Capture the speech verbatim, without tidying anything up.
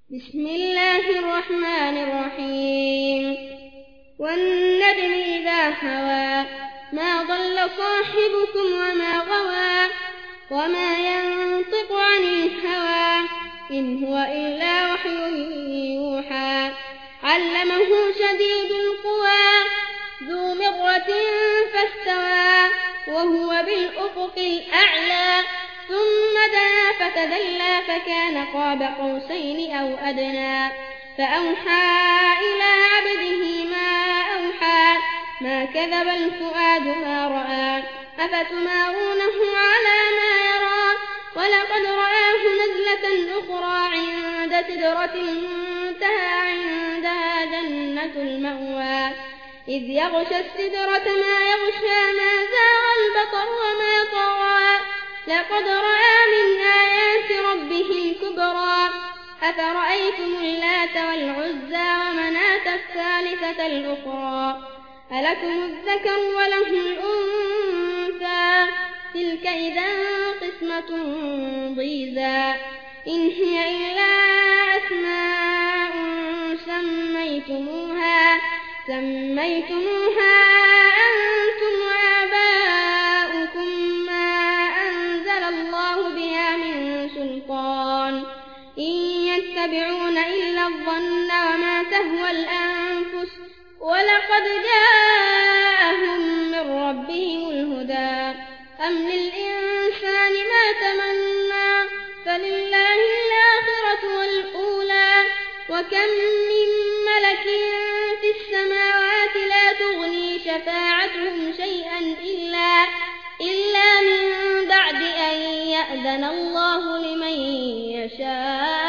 بسم الله الرحمن الرحيم والنجم إذا هوى ما ضل صاحبكم وما غوى وما ينطق عن الهوى إن هو إلا وحي يوحى علمه شديد القوى ذو مرة فاستوى وهو بالأفق الأعلى ثم دنا فتدلى فكان قاب قوسين أو أدنى فأوحى إلى عبده ما أوحى ما كذب الفؤاد ما رأى أفتمارونه على ما يرى ولقد رآه نزلة أخرى عند سدرة المنتهى عندها جنة المأوى إذ يغشى السدرة ما يغشى ما زاغ البصر وما طغى لقد رأى من آيات ربه الكبرى أفرأيتم اللات والعزى ومناة الثالثة الأخرى ألكم الذكر وله الأنثى تلك إذا قسمة ضيزى إن هي إلا أسماء سميتموها سميتموها أنتم وآباؤكم ما أنزل الله بها من سلطان إن يتبعون إلا الظن وما تهوى الأنفس ولقد جاءهم من ربهم الهدى أم للإنسان ما تمنى فلله الآخرة والأولى وكم من ملك في السماوات لا تغني شفاعتهم شيئا إلا, إلا من بعد أن يأذن الله لمن يشاء